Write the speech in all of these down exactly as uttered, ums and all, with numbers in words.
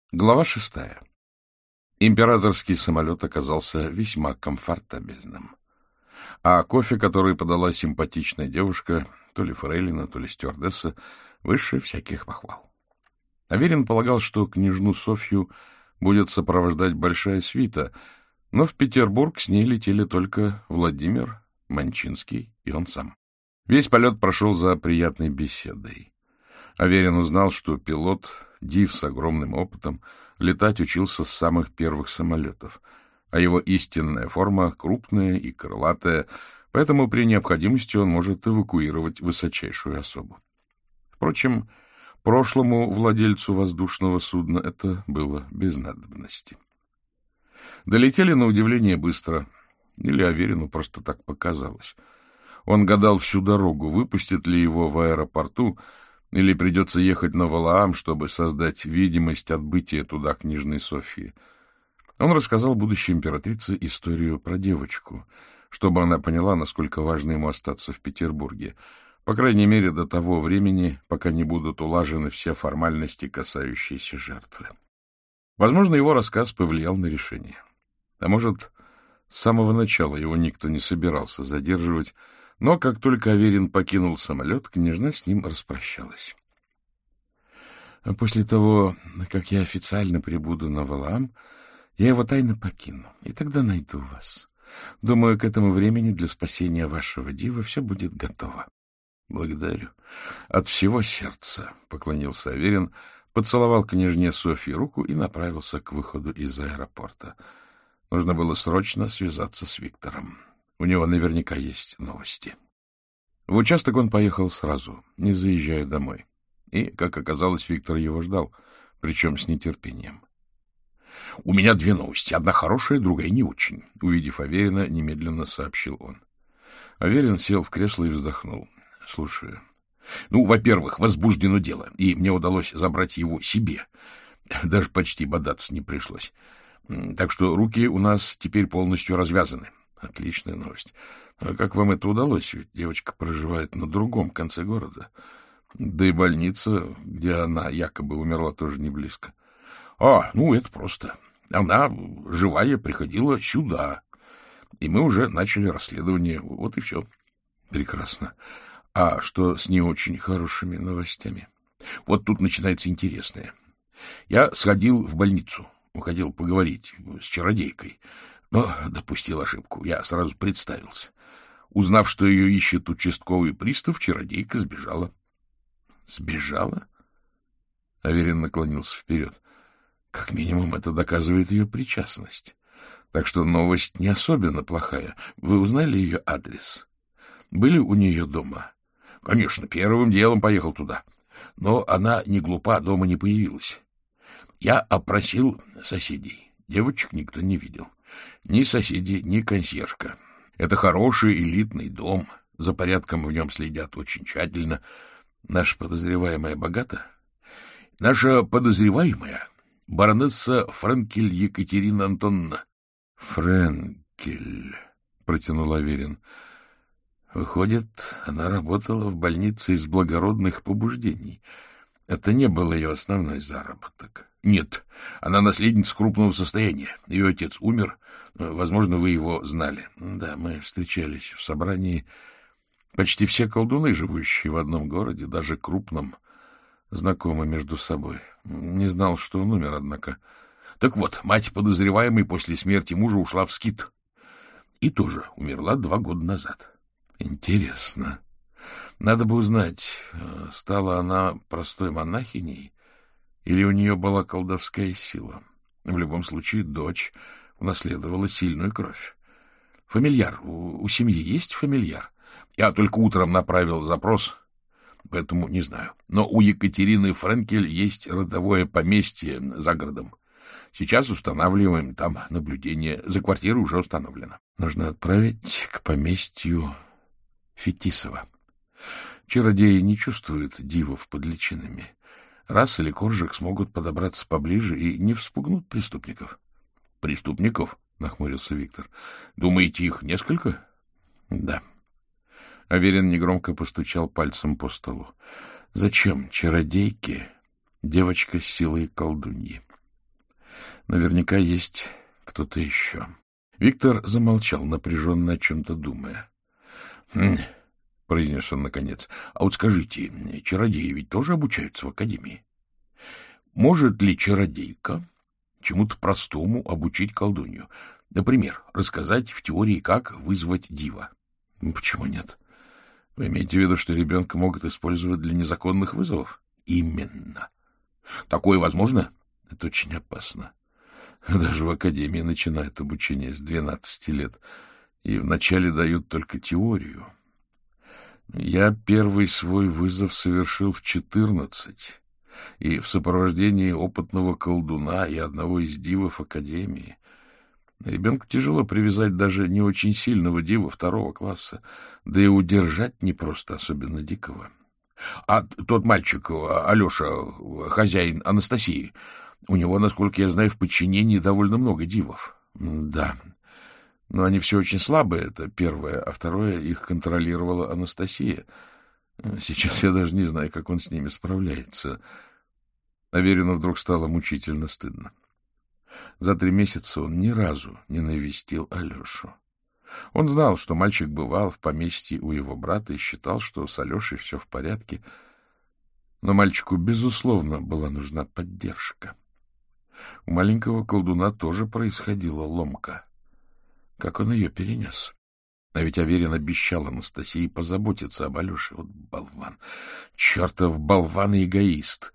Глава шестая. Императорский самолет оказался весьма комфортабельным. А кофе, который подала симпатичная девушка, то ли фрейлина, то ли стюардесса, выше всяких похвал. Аверин полагал, что княжну Софью будет сопровождать большая свита, но в Петербург с ней летели только Владимир, Манчинский и он сам. Весь полет прошел за приятной беседой. Аверин узнал, что пилот, див с огромным опытом, летать учился с самых первых самолетов, а его истинная форма крупная и крылатая, поэтому при необходимости он может эвакуировать высочайшую особу. Впрочем, прошлому владельцу воздушного судна это было без надобности. Долетели на удивление быстро, или Аверину просто так показалось. Он гадал всю дорогу, выпустят ли его в аэропорту, или придется ехать на Валаам, чтобы создать видимость отбытия туда княжны Софьи. Он рассказал будущей императрице историю про девочку, чтобы она поняла, насколько важно ему остаться в Петербурге, по крайней мере до того времени, пока не будут улажены все формальности, касающиеся жертвы. Возможно, его рассказ повлиял на решение. А может, с самого начала его никто не собирался задерживать, но как только Аверин покинул самолет, княжна с ним распрощалась. — После того, как я официально прибуду на Валаам, я его тайно покину, и тогда найду вас. Думаю, к этому времени для спасения вашего дива все будет готово. — Благодарю. От всего сердца, — поклонился Аверин, поцеловал княжне Софье руку и направился к выходу из аэропорта. Нужно было срочно связаться с Виктором. У него наверняка есть новости. В участок он поехал сразу, не заезжая домой. И, как оказалось, Виктор его ждал, причем с нетерпением. — У меня две новости. Одна хорошая, другая не очень. Увидев Аверина, немедленно сообщил он. Аверин сел в кресло и вздохнул. — Слушаю. — Ну, во-первых, возбуждено дело, и мне удалось забрать его себе. Даже почти бодаться не пришлось. Так что руки у нас теперь полностью развязаны. Отличная новость. А как вам это удалось? Ведь девочка проживает на другом конце города. Да и больница, где она якобы умерла, тоже не близко. А, ну, это просто. Она, живая, приходила сюда. И мы уже начали расследование. Вот и все. Прекрасно. А что с не очень хорошими новостями? Вот тут начинается интересное. Я сходил в больницу. Хотел поговорить с чародейкой. Но допустил ошибку. Я сразу представился. Узнав, что ее ищет участковый пристав, чародейка сбежала. — Сбежала? Аверин наклонился вперед. Как минимум, это доказывает ее причастность. Так что новость не особенно плохая. Вы узнали ее адрес? Были у нее дома? — Конечно, первым делом поехал туда. Но она не глупа, дома не появилась. Я опросил соседей. Девочек никто не видел. Ни соседи, ни консьержка. Это хороший элитный дом. За порядком в нем следят очень тщательно. Наша подозреваемая богата? Наша подозреваемая — баронесса Френкель Екатерина Антоновна. — Френкель, — протянул Аверин. Выходит, она работала в больнице из благородных побуждений. Это не был ее основной заработок. Нет, она наследница крупного состояния. Ее отец умер. Возможно, вы его знали. Да, мы встречались в собрании. Почти все колдуны, живущие в одном городе, даже крупном, знакомы между собой. Не знал, что он умер, однако. Так вот, мать подозреваемой после смерти мужа ушла в скит. И тоже умерла два года назад. Интересно. Надо бы узнать, стала она простой монахиней или у нее была колдовская сила. В любом случае, дочь унаследовала сильную кровь. Фамильяр. У, у семьи есть фамильяр? Я только утром направил запрос, поэтому не знаю. Но у Екатерины Френкель есть родовое поместье за городом. Сейчас устанавливаем там наблюдение. За квартирой уже установлено. Нужно отправить к поместью Фетисова. Чародеи не чувствуют дивов под личинами. Раз или Коржик смогут подобраться поближе и не вспугнут преступников. — Преступников? — нахмурился Виктор. — Думаете, их несколько? — Да. Аверин негромко постучал пальцем по столу. — Зачем чародейке девочка с силой колдуньи? Наверняка есть кто-то еще. Виктор замолчал, напряженно о чем-то думая. «Хм», — произнес он наконец, — «а вот скажите, чародеи ведь тоже обучаются в академии? Может ли чародейка чему-то простому обучить колдунью? Например, рассказать в теории, как вызвать дива?» «Ну, почему нет? Вы имеете в виду, что ребенка могут использовать для незаконных вызовов?» «Именно. Такое возможно?» «Это очень опасно. Даже в академии начинают обучение с двенадцати лет, и вначале дают только теорию. Я первый свой вызов совершил в четырнадцать, и в сопровождении опытного колдуна и одного из дивов академии. Ребенку тяжело привязать даже не очень сильного дива второго класса, да и удержать непросто, особенно дикого. А тот мальчик, Алеша, хозяин Анастасии, у него, насколько я знаю, в подчинении довольно много дивов. Да, но они все очень слабые, это первое, а второе, их контролировала Анастасия. Сейчас я даже не знаю, как он с ними справляется. Аверину вдруг стало мучительно стыдно. За три месяца он ни разу не навестил Алешу. Он знал, что мальчик бывал в поместье у его брата и считал, что с Алешей все в порядке, но мальчику, безусловно, была нужна поддержка. У маленького колдуна тоже происходила ломка. Как он ее перенес? А ведь Аверин обещал Анастасии позаботиться об Алёше. Вот болван! Чертов болван и эгоист!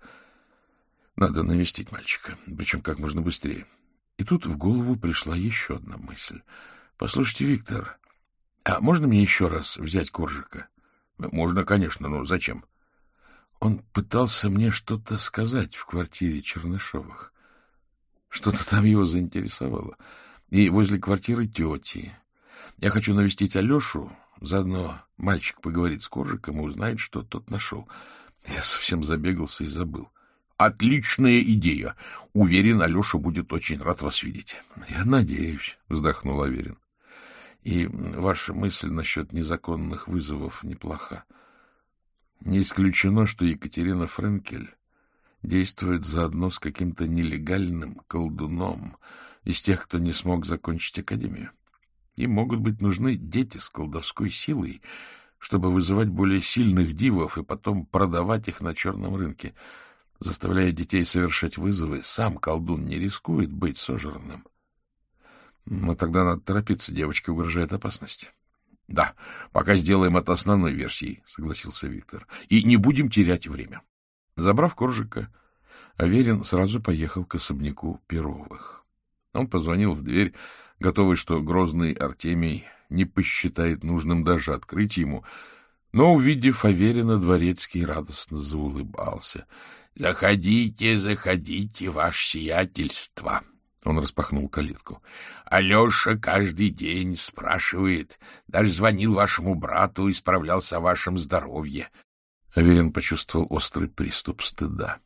Надо навестить мальчика, причем как можно быстрее. И тут в голову пришла еще одна мысль. — Послушайте, Виктор, а можно мне еще раз взять Коржика? — Можно, конечно, но зачем? Он пытался мне что-то сказать в квартире Чернышовых. Что-то там его заинтересовало. И возле квартиры тети. Я хочу навестить Алешу, заодно мальчик поговорит с Коржиком и узнает, что тот нашел. Я совсем забегался и забыл. — Отличная идея. Уверен, Алеша будет очень рад вас видеть. — Я надеюсь, — вздохнул Аверин. — И ваша мысль насчет незаконных вызовов неплоха. Не исключено, что Екатерина Френкель действует заодно с каким-то нелегальным колдуном из тех, кто не смог закончить академию. Им могут быть нужны дети с колдовской силой, чтобы вызывать более сильных дивов и потом продавать их на черном рынке. Заставляя детей совершать вызовы, сам колдун не рискует быть сожранным. Но тогда надо торопиться, девочке угрожает опасность. — Да, пока сделаем это основной версией, — согласился Виктор. — И не будем терять время. Забрав Коржика, Аверин сразу поехал к особняку Перовых. Он позвонил в дверь, готовый, что грозный Артемий не посчитает нужным даже открыть ему, но, увидев Аверина, дворецкий радостно заулыбался. — Заходите, заходите, ваше сиятельство! Он распахнул калитку. — Алеша каждый день спрашивает, даже звонил вашему брату и справлялся о вашем здоровье. Аверин почувствовал острый приступ стыда.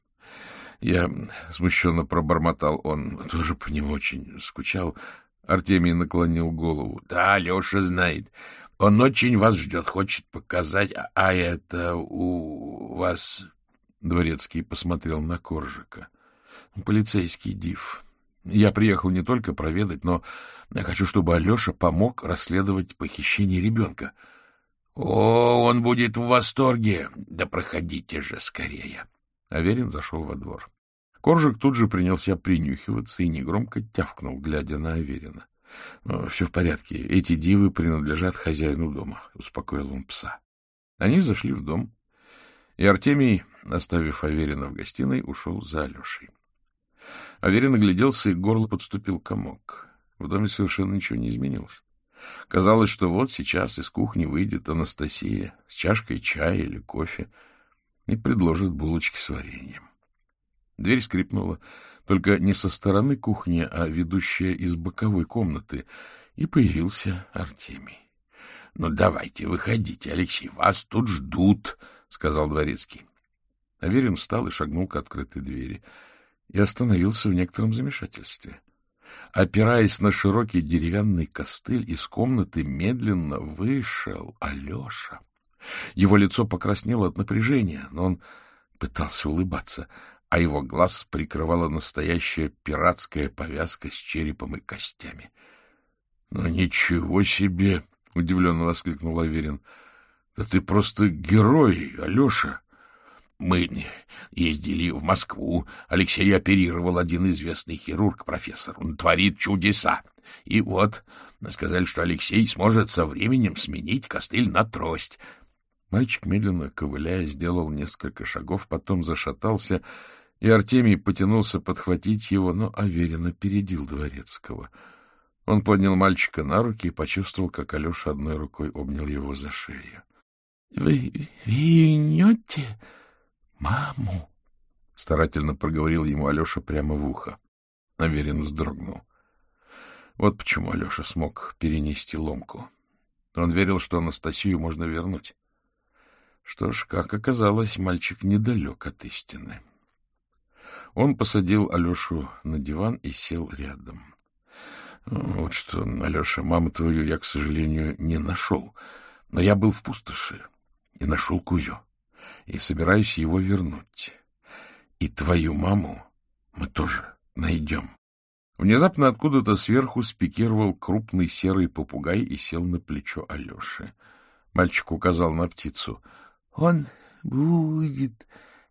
Я смущенно пробормотал, он тоже по нему очень скучал. Артемий наклонил голову. — Да, Алеша знает. Он очень вас ждет, хочет показать. А, а это у вас... Дворецкий посмотрел на Коржика. — Полицейский див. Я приехал не только проведать, но я хочу, чтобы Алеша помог расследовать похищение ребенка. — О, он будет в восторге! Да проходите же скорее! Аверин зашел во двор. Коржик тут же принялся принюхиваться и негромко тявкнул, глядя на Аверина. — Все в порядке. Эти дивы принадлежат хозяину дома, — успокоил он пса. Они зашли в дом, и Артемий, оставив Аверина в гостиной, ушел за Алешей. Аверин огляделся, и к горлу подступил комок. В доме совершенно ничего не изменилось. Казалось, что вот сейчас из кухни выйдет Анастасия с чашкой чая или кофе и предложит булочки с вареньем. Дверь скрипнула, только не со стороны кухни, а ведущая из боковой комнаты, и появился Артемий. — Ну, давайте, выходите, Алексей, вас тут ждут, — сказал дворецкий. Аверин встал и шагнул к открытой двери и остановился в некотором замешательстве. Опираясь на широкий деревянный костыль, из комнаты медленно вышел Алеша. Его лицо покраснело от напряжения, но он пытался улыбаться. а его глаз прикрывала настоящая пиратская повязка с черепом и костями. — Ну, ничего себе! — удивленно воскликнул Аверин. — Да ты просто герой, Алеша! Мы ездили в Москву. Алексей оперировал один известный хирург, профессор. Он творит чудеса. И вот сказали, что Алексей сможет со временем сменить костыль на трость. Мальчик, медленно ковыляя, сделал несколько шагов, потом зашатался, и Артемий потянулся подхватить его, но Аверин опередил Дворецкого. Он поднял мальчика на руки и почувствовал, как Алеша одной рукой обнял его за шею. — Вы вернете маму? — старательно проговорил ему Алеша прямо в ухо. Аверин вздрогнул. Вот почему Алеша смог перенести ломку. Он верил, что Анастасию можно вернуть. Что ж, как оказалось, мальчик недалек от истины. Он посадил Алешу на диван и сел рядом. Вот что, Алеша, маму твою я, к сожалению, не нашел. Но я был в пустоши и нашел Кузю. И собираюсь его вернуть. И твою маму мы тоже найдем. Внезапно откуда-то сверху спикировал крупный серый попугай и сел на плечо Алеши. Мальчик указал на птицу. — Он будет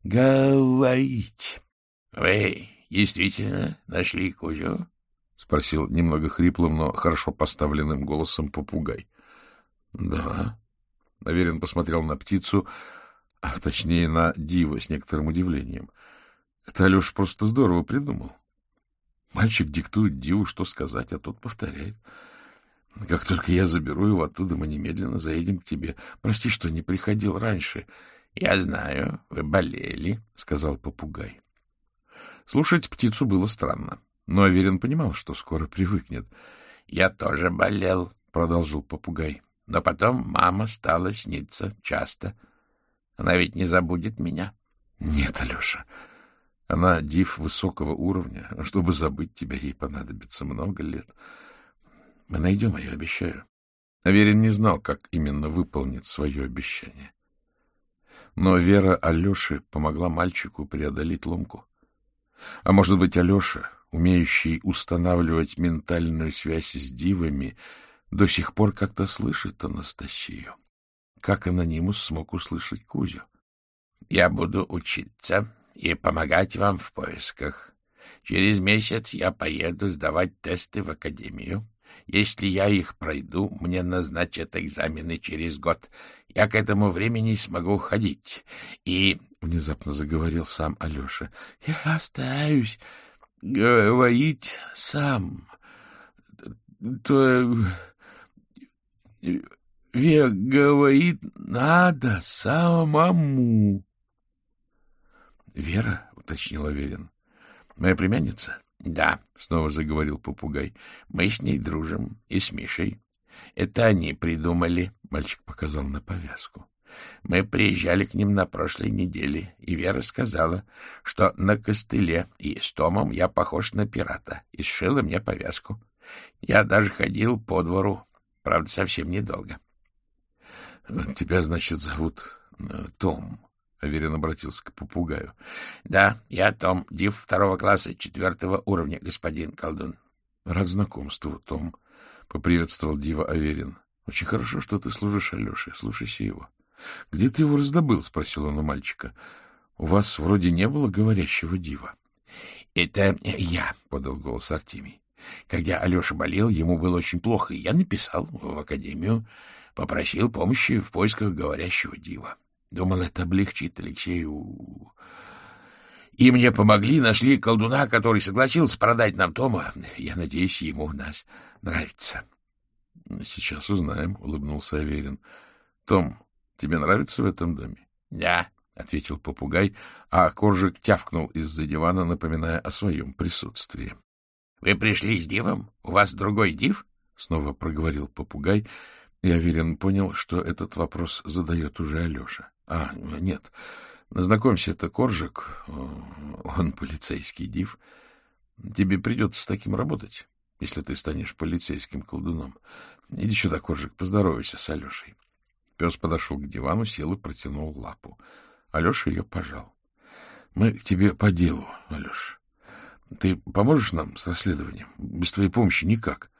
говорить. — Вы действительно нашли Кузю? — спросил немного хриплым, но хорошо поставленным голосом попугай. — Да. Аверин посмотрел на птицу, а точнее на Дива с некоторым удивлением. Это Алеша просто здорово придумал. Мальчик диктует Диву, что сказать, а тот повторяет. Как только я заберу его оттуда, мы немедленно заедем к тебе. Прости, что не приходил раньше. — Я знаю, вы болели, — сказал попугай. Слушать птицу было странно, но Аверин понимал, что скоро привыкнет. — Я тоже болел, — продолжил попугай. — Но потом мама стала сниться часто. Она ведь не забудет меня. — Нет, Алеша. Она див высокого уровня, а чтобы забыть тебя, ей понадобится много лет. Мы найдем ее, обещаю. Аверин не знал, как именно выполнит свое обещание. Но вера Алеши помогла мальчику преодолеть ломку. А может быть, Алеша, умеющий устанавливать ментальную связь с дивами, до сих пор как-то слышит Анастасию. Как анонимус смог услышать Кузю? — Я буду учиться и помогать вам в поисках. Через месяц я поеду сдавать тесты в академию. Если я их пройду, мне назначат экзамены через год. Я к этому времени смогу ходить. И... — внезапно заговорил сам Алеша. — Я остаюсь говорить сам. То... Вера говорит, надо самому. — Вера, — уточнил Аверин, — моя племянница? — Да, — снова заговорил попугай. — Мы с ней дружим и с Мишей. Это они придумали, — мальчик показал на повязку. Мы приезжали к ним на прошлой неделе, и Вера сказала, что на костыле и с Томом я похож на пирата, и сшила мне повязку. Я даже ходил по двору, правда, совсем недолго. — Тебя, значит, зовут Том? — Аверин обратился к попугаю. — Да, я Том, див второго класса, четвертого уровня, господин колдун. — Рад знакомству, Том, — поприветствовал дива Аверин. — Очень хорошо, что ты служишь Алёше. Слушайся его. — Где ты его раздобыл? — спросил он у мальчика. — У вас вроде не было говорящего дива. — Это я, — подал голос Артемий. Когда Алеша болел, ему было очень плохо, и я написал в академию, попросил помощи в поисках говорящего дива. Думал, это облегчит Алексею. И мне помогли, нашли колдуна, который согласился продать нам Тома. Я надеюсь, ему у нас нравится. — Сейчас узнаем, — улыбнулся Аверин. — Том, тебе нравится в этом доме? — Да, — ответил попугай, а коржик тявкнул из-за дивана, напоминая о своем присутствии. — Вы пришли с дивом? У вас другой див? — снова проговорил попугай, и Аверин понял, что этот вопрос задает уже Алеша. — А, нет, знакомься, это коржик, он полицейский див. Тебе придется с таким работать, если ты станешь полицейским колдуном. Иди сюда, коржик, поздоровайся с Алешей. Пес подошел к дивану, сел и протянул лапу. Алеша ее пожал. — Мы к тебе по делу, Алеш. Ты поможешь нам с расследованием? Без твоей помощи никак.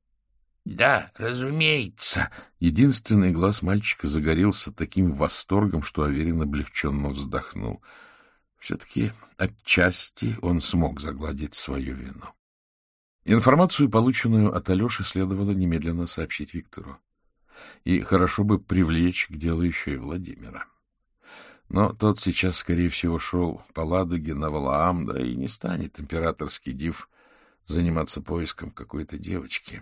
— Да, разумеется. Единственный глаз мальчика загорелся таким восторгом, что Аверин облегченно вздохнул. Все-таки отчасти он смог загладить свою вину. Информацию, полученную от Алеши, следовало немедленно сообщить Виктору. И хорошо бы привлечь к делу еще и Владимира. Но тот сейчас, скорее всего, шел по Ладоге на Валаам, да и не станет императорский див заниматься поиском какой-то девочки.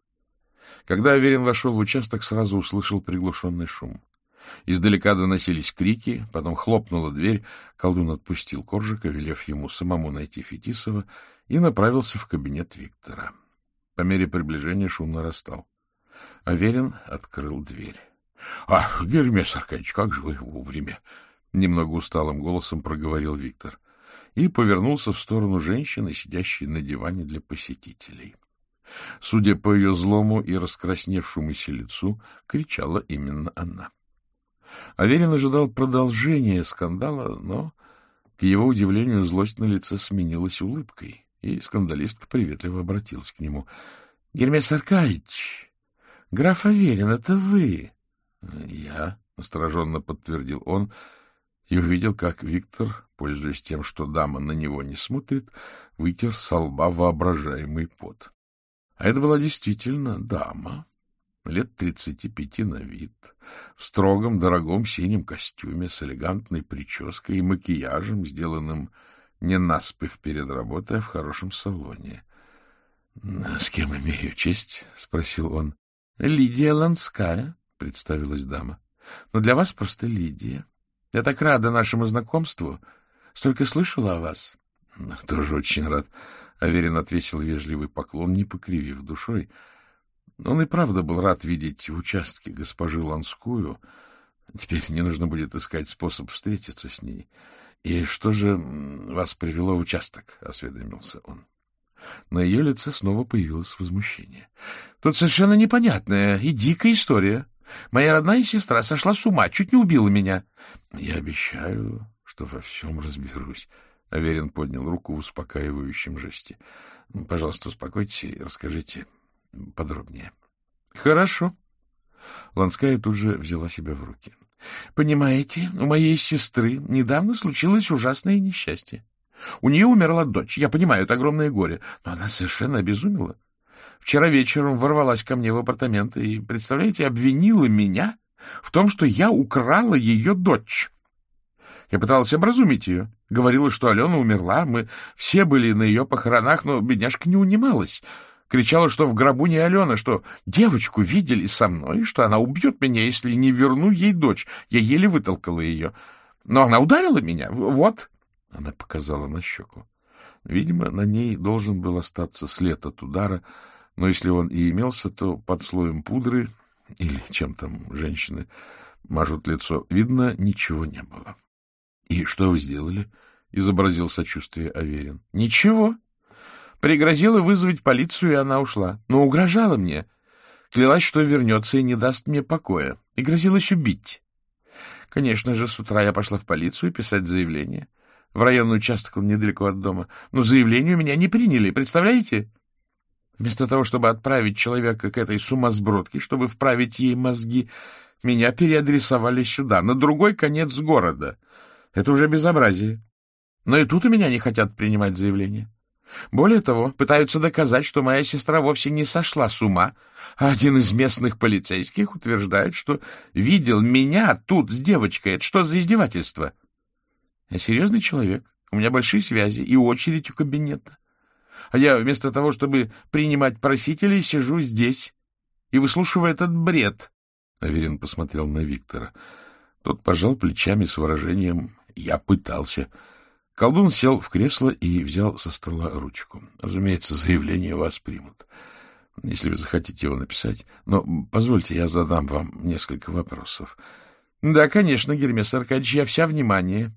Когда Аверин вошел в участок, сразу услышал приглушенный шум. Издалека доносились крики, потом хлопнула дверь, колдун отпустил Коржика, велев ему самому найти Фетисова, и направился в кабинет Виктора. По мере приближения шум нарастал. Аверин открыл дверь. — Ах, Гермес Аркадьевич, как же вы вовремя! — немного усталым голосом проговорил Виктор и повернулся в сторону женщины, сидящей на диване для посетителей. Судя по ее злому и раскрасневшемуся лицу, кричала именно она. Аверин ожидал продолжения скандала, но, к его удивлению, злость на лице сменилась улыбкой, и скандалистка приветливо обратилась к нему. — Гермес Аркадьевич, граф Аверин, это вы? — Я, — настороженно подтвердил он, и увидел, как Виктор, пользуясь тем, что дама на него не смотрит, вытер со лба воображаемый пот. А это была действительно дама, лет тридцати пяти на вид, в строгом, дорогом синем костюме, с элегантной прической и макияжем, сделанным не наспех перед работой, а в хорошем салоне. — С кем имею честь? — спросил он. — Лидия Ланская, — представилась дама. — Но для вас просто Лидия. Я так рада нашему знакомству. Столько слышала о вас. — Тоже очень рад. Аверин отвесил вежливый поклон, не покривив душой. Он и правда был рад видеть в участке госпожу Ланскую. Теперь не нужно будет искать способ встретиться с ней. — И что же вас привело в участок? — осведомился он. На ее лице снова появилось возмущение. — Тут совершенно непонятная и дикая история. Моя родная сестра сошла с ума, чуть не убила меня. — Я обещаю, что во всем разберусь. Аверин поднял руку в успокаивающем жесте. — Пожалуйста, успокойтесь и расскажите подробнее. — Хорошо. Ланская тут же взяла себя в руки. — Понимаете, у моей сестры недавно случилось ужасное несчастье. У нее умерла дочь. Я понимаю, это огромное горе, но она совершенно обезумела. Вчера вечером ворвалась ко мне в апартаменты и, представляете, обвинила меня в том, что я украла ее дочь. Я пыталась образумить ее. Говорила, что Алена умерла, мы все были на ее похоронах, но бедняжка не унималась. Кричала, что в гробу не Алена, что девочку видели со мной, что она убьет меня, если не верну ей дочь. Я еле вытолкала ее. Но она ударила меня. Вот. Она показала на щеку. Видимо, на ней должен был остаться след от удара, но если он и имелся, то под слоем пудры, или чем там женщины мажут лицо, видно, ничего не было. — И что вы сделали? — изобразил сочувствие Аверин. — Ничего. Пригрозила вызвать полицию, и она ушла. Но угрожала мне. Клялась, что вернется и не даст мне покоя. И грозилась убить. Конечно же, с утра я пошла в полицию писать заявление. В районный участок, он недалеко от дома. Но заявление у меня не приняли, представляете? Вместо того, чтобы отправить человека к этой сумасбродке, чтобы вправить ей мозги, меня переадресовали сюда, на другой конец города. Это уже безобразие. Но и тут у меня не хотят принимать заявление. Более того, пытаются доказать, что моя сестра вовсе не сошла с ума, а один из местных полицейских утверждает, что видел меня тут с девочкой. Это что за издевательство? Я серьезный человек, у меня большие связи и очередь у кабинета. А я вместо того, чтобы принимать просителей, сижу здесь и выслушиваю этот бред. Аверин посмотрел на Виктора. Тот пожал плечами с выражением «я пытался». Колдун сел в кресло и взял со стола ручку. Разумеется, заявление вас примут, если вы захотите его написать. Но позвольте, я задам вам несколько вопросов. — Да, конечно, Гермес Аркадьевич, я вся внимание.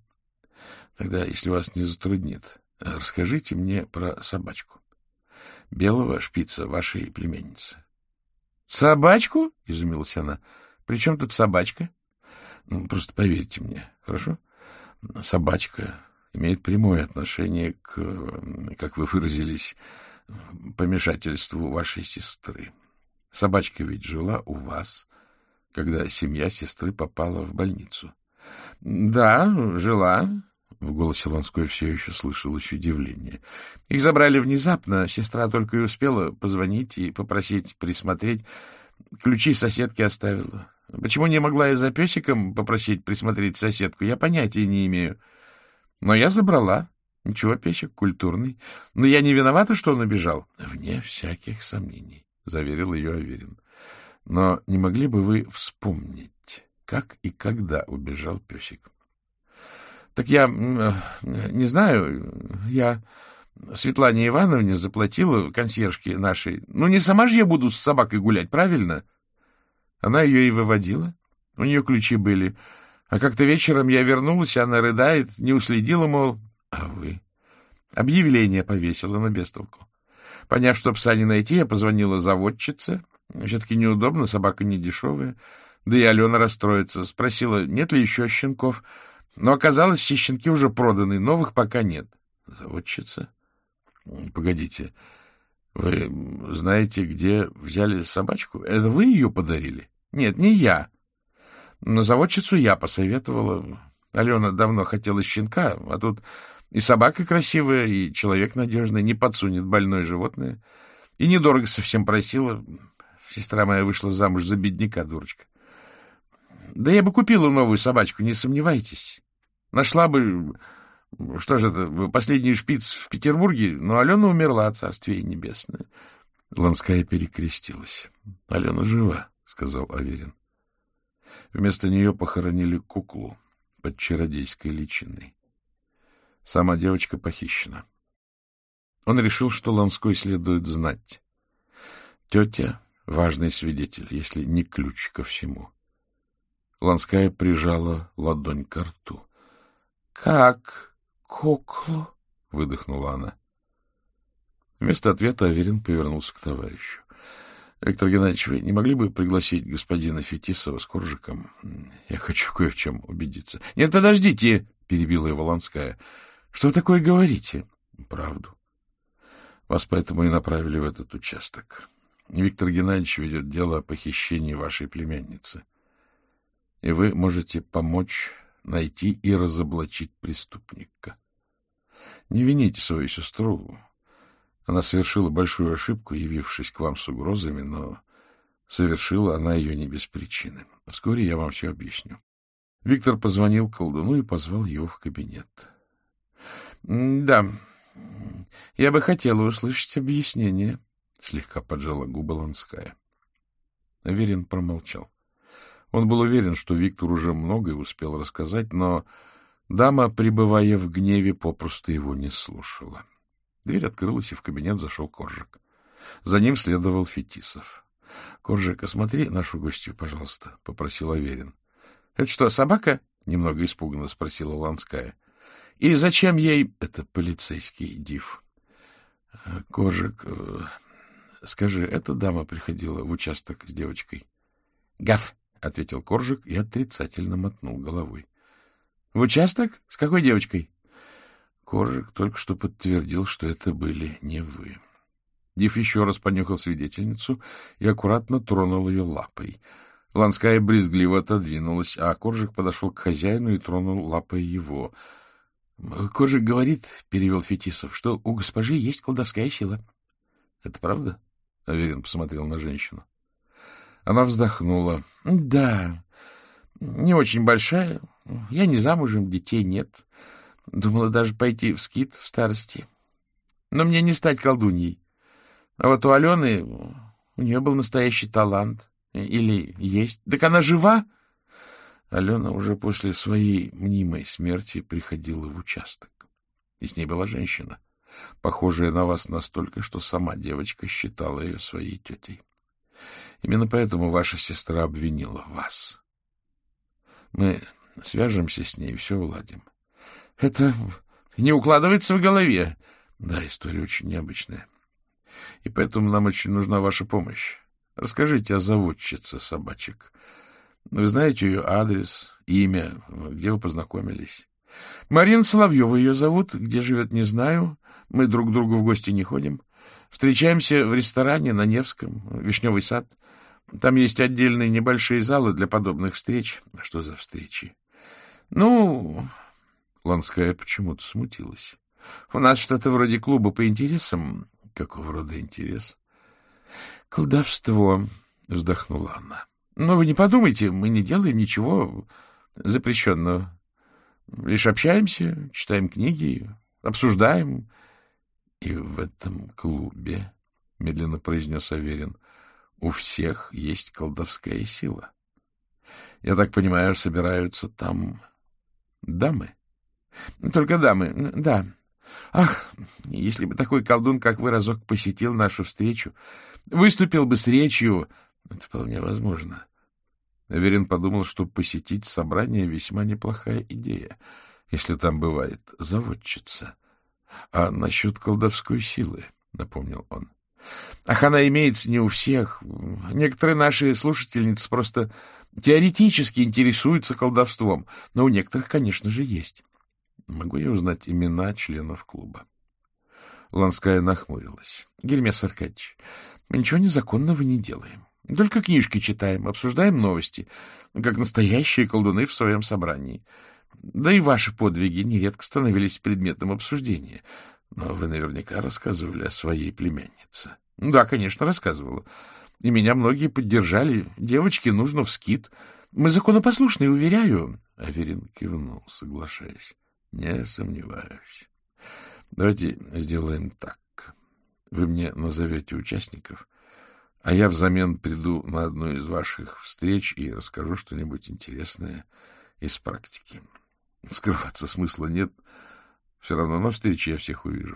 — Тогда, если вас не затруднит, расскажите мне про собачку. Белого шпица вашей племянницы. — Собачку? — изумилась она. — При чем тут собачка? — Ну, просто поверьте мне, хорошо? Собачка... имеет прямое отношение к, как вы выразились, помешательству вашей сестры. Собачка ведь жила у вас, когда семья сестры попала в больницу. — Да, жила. В голосе Ланской все еще слышалось удивление. Их забрали внезапно. Сестра только и успела позвонить и попросить присмотреть. Ключи соседки оставила. Почему не могла я за песиком попросить присмотреть соседку, я понятия не имею. Но я забрала. Ничего, песик культурный. Но я не виновата, что он убежал. — Вне всяких сомнений, — заверил ее Аверин. — Но не могли бы вы вспомнить, как и когда убежал песик? — Так я не знаю. Я Светлане Ивановне заплатила, консьержке нашей. Ну, не сама же я буду с собакой гулять, правильно? Она ее и выводила. У нее ключи были. А как-то вечером я вернулась, и она рыдает, не уследила, мол... А вы? Объявление повесила, но без толку. Поняв, что пса не найти, я позвонила заводчице. Все-таки неудобно, собака не дешевая. Да и Алена расстроится. Спросила, нет ли еще щенков. Но оказалось, все щенки уже проданы, новых пока нет. Заводчица? Погодите, вы знаете, где взяли собачку? Это вы ее подарили? Нет, не я. Но заводчицу я посоветовала. Алена давно хотела щенка, а тут и собака красивая, и человек надежный, не подсунет больное животное. И недорого совсем просила. Сестра моя вышла замуж за бедняка, дурочка. Да я бы купила новую собачку, не сомневайтесь. Нашла бы, что же это, последний шпиц в Петербурге, но Алена умерла, царствие небесное. Ланская перекрестилась. — Алена жива, — сказал Аверин. Вместо нее похоронили куклу под чародейской личиной. Сама девочка похищена. Он решил, что Ланской следует знать. Тетя — важный свидетель, если не ключ ко всему. Ланская прижала ладонь к рту. — Как куклу? — выдохнула она. Вместо ответа Аверин повернулся к товарищу. — Виктор Геннадьевич, вы не могли бы пригласить господина Фетисова с Коржиком? Я хочу кое в чем убедиться. — Нет, подождите! — перебила его Ланская. — Что вы такое говорите? — Правду. Вас поэтому и направили в этот участок. Виктор Геннадьевич ведет дело о похищении вашей племянницы. И вы можете помочь найти и разоблачить преступника. Не вините свою сестру. Она совершила большую ошибку, явившись к вам с угрозами, но совершила она ее не без причины. Вскоре я вам все объясню. Виктор позвонил колдуну и позвал его в кабинет. — Да, я бы хотела услышать объяснение, — слегка поджала губы Ланская. Аверин промолчал. Он был уверен, что Виктор уже многое успел рассказать, но дама, пребывая в гневе, попросту его не слушала. Дверь открылась, и в кабинет зашел Коржик. За ним следовал Фетисов. — Коржик, осмотри нашу гостью, пожалуйста, — попросил Аверин. — Это что, собака? — немного испуганно спросила Ланская. — И зачем ей... — Это полицейский див. — Коржик, скажи, эта дама приходила в участок с девочкой? — Гав! — ответил Коржик и отрицательно мотнул головой. — В участок? С какой девочкой? Коржик только что подтвердил, что это были не вы. Див еще раз понюхал свидетельницу и аккуратно тронул ее лапой. Ланская брезгливо отодвинулась, а Коржик подошел к хозяину и тронул лапой его. — Коржик говорит, — перевел Фетисов, — что у госпожи есть колдовская сила. — Это правда? — Аверин посмотрел на женщину. Она вздохнула. — Да, не очень большая. Я не замужем, детей нет. Думала даже пойти в скит в старости. Но мне не стать колдуньей. А вот у Алены, у нее был настоящий талант. Или есть. Так она жива? Алена уже после своей мнимой смерти приходила в участок. И с ней была женщина, похожая на вас настолько, что сама девочка считала ее своей тетей. Именно поэтому ваша сестра обвинила вас. Мы свяжемся с ней и все уладим. Это не укладывается в голове. Да, история очень необычная. И поэтому нам очень нужна ваша помощь. Расскажите о заводчице собачек. Вы знаете ее адрес, имя, где вы познакомились? Марина Соловьева ее зовут. Где живет, не знаю. Мы друг к другу в гости не ходим. Встречаемся в ресторане на Невском, Вишневый сад. Там есть отдельные небольшие залы для подобных встреч. Что за встречи? Ну, Ланская почему-то смутилась. У нас что-то вроде клуба по интересам. Какого рода интерес? Колдовство, вздохнула она. Но вы не подумайте, мы не делаем ничего запрещенного. Лишь общаемся, читаем книги, обсуждаем. И в этом клубе, медленно произнес Аверин, у всех есть колдовская сила. Я так понимаю, собираются там дамы? Только дамы, да. Ах, если бы такой колдун, как вы, разок посетил нашу встречу, выступил бы с речью, это вполне возможно. Аверин подумал, что посетить собрание весьма неплохая идея, если там бывает заводчица. А насчет колдовской силы, напомнил он. Ах, она имеется не у всех. Некоторые наши слушательницы просто теоретически интересуются колдовством, но у некоторых, конечно же, есть. Могу я узнать имена членов клуба? Ланская нахмурилась. Гермес Аркадьевич, мы ничего незаконного не делаем. Только книжки читаем, обсуждаем новости, как настоящие колдуны в своем собрании. Да и ваши подвиги нередко становились предметом обсуждения. Но вы наверняка рассказывали о своей племяннице. Да, конечно, рассказывала. И меня многие поддержали. Девочке нужно вскит. Мы законопослушные, уверяю. Аверин кивнул, соглашаясь. Не сомневаюсь. Давайте сделаем так. Вы мне назовете участников, а я взамен приду на одну из ваших встреч и расскажу что-нибудь интересное из практики. Скрываться смысла нет. Все равно на встрече я всех увижу.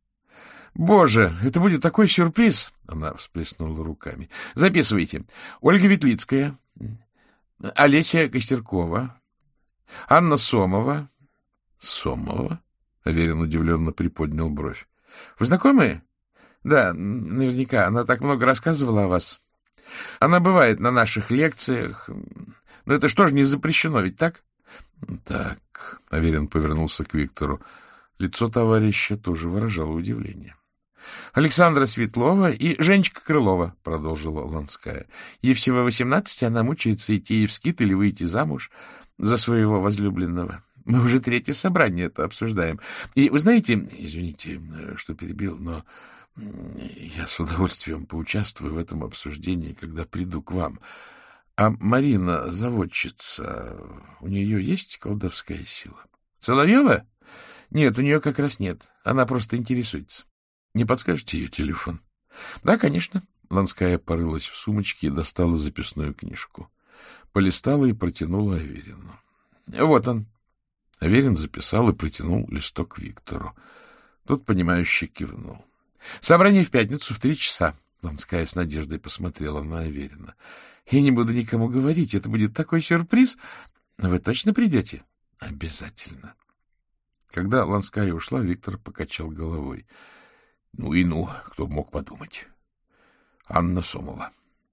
Боже, это будет такой сюрприз! Она всплеснула руками. Записывайте. Ольга Ветлицкая, Олеся Костеркова, Анна Сомова. Сомова? Аверин удивленно приподнял бровь. Вы знакомы? Да, наверняка. Она так много рассказывала о вас. Она бывает на наших лекциях. Но это что ж не запрещено, ведь так? Так, Аверин повернулся к Виктору. Лицо товарища тоже выражало удивление. Александра Светлова и Женечка Крылова, продолжила Ланская. Ей всего восемнадцать, она мучается идти в скит или выйти замуж за своего возлюбленного. Мы уже третье собрание это обсуждаем. И вы знаете, извините, что перебил, но я с удовольствием поучаствую в этом обсуждении, когда приду к вам. А Марина, заводчица, у нее есть колдовская сила? Соловьева? Нет, у нее как раз нет. Она просто интересуется. Не подскажете ее телефон? Да, конечно. Ланская порылась в сумочке и достала записную книжку. Полистала и протянула Аверину. Вот он. Аверин записал и протянул листок Виктору. Тот, понимающе кивнул. Собрание в пятницу в три часа. Ланская с надеждой посмотрела на Аверина. Я не буду никому говорить, это будет такой сюрприз. Вы точно придете? Обязательно. Когда Ланская ушла, Виктор покачал головой. Ну и ну, кто бы мог подумать. Анна Сомова.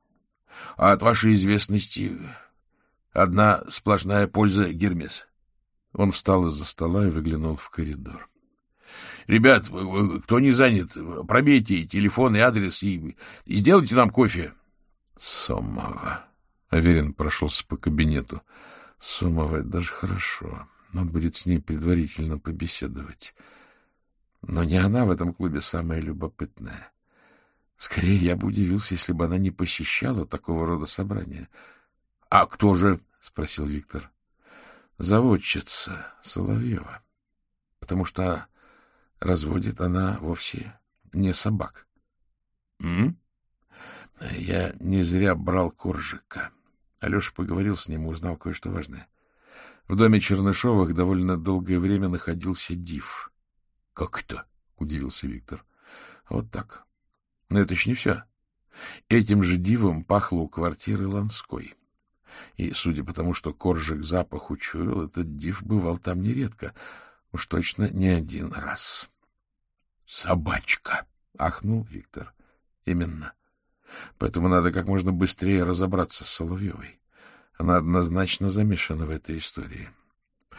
А от вашей известности одна сплошная польза, Гермес. Он встал из-за стола и выглянул в коридор. — Ребят, кто не занят, пробейте телефон и адрес и, и сделайте нам кофе. — Сомова. Аверин прошелся по кабинету. — Сомова, это даже хорошо. Надо будет с ней предварительно побеседовать. Но не она в этом клубе самая любопытная. Скорее, я бы удивился, если бы она не посещала такого рода собрания. — А кто же? — спросил Виктор. — Заводчица Соловьева. Потому что разводит она вовсе не собак. М? Я не зря брал Коржика. Алеша поговорил с ним и узнал кое-что важное. В доме Чернышовых довольно долгое время находился див. — Как это? — удивился Виктор. — Вот так. Но это еще не все. Этим же дивом пахло у квартиры Ланской. И, судя по тому, что Коржик запах учуял, этот див бывал там нередко. Уж точно не один раз. — Собачка! — ахнул Виктор. — Именно. Поэтому надо как можно быстрее разобраться с Соловьевой. Она однозначно замешана в этой истории.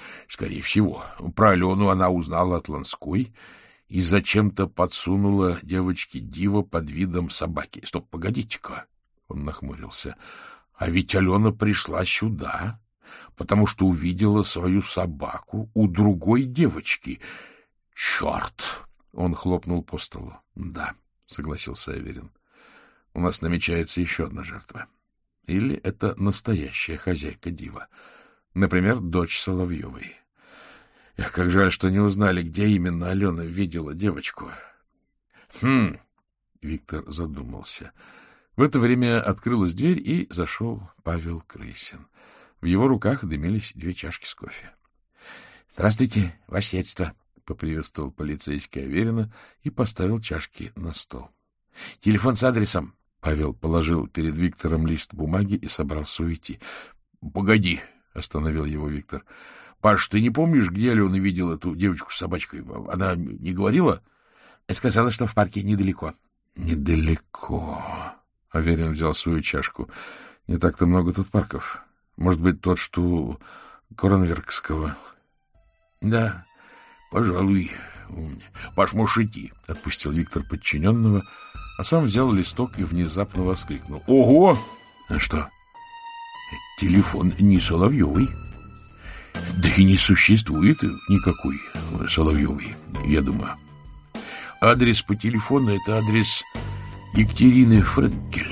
Скорее всего. Про Алену она узнала от Ланской и зачем-то подсунула девочке Дива под видом собаки. Стоп, погодите-ка. Он нахмурился. А ведь Алена пришла сюда, потому что увидела свою собаку у другой девочки. Черт! Он хлопнул по столу. Да, согласился Аверин. У нас намечается еще одна жертва. Или это настоящая хозяйка Дива. Например, дочь Соловьевой. Эх, как жаль, что не узнали, где именно Алена видела девочку. Хм, Виктор задумался. В это время открылась дверь, и зашел Павел Крысин. В его руках дымились две чашки с кофе. — Здравствуйте, ваше сиятельство, — поприветствовал полицейский Аверина и поставил чашки на стол. — Телефон с адресом. Павел положил перед Виктором лист бумаги и собрался уйти. — Погоди, — остановил его Виктор. — Паш, ты не помнишь, где Алена видела эту девочку с собачкой? Она не говорила? — Сказала, что в парке недалеко. — Недалеко. Аверин взял свою чашку. — Не так-то много тут парков. Может быть, тот, что у Коронверкского. — Да, пожалуй. Паш, можешь идти, — отпустил Виктор подчиненного, а сам взял листок и внезапно воскликнул. — Ого! — А что? — Телефон не Соловьевой. Да и не существует никакой Соловьевой, я думаю. Адрес по телефону — это адрес Екатерины Френкель.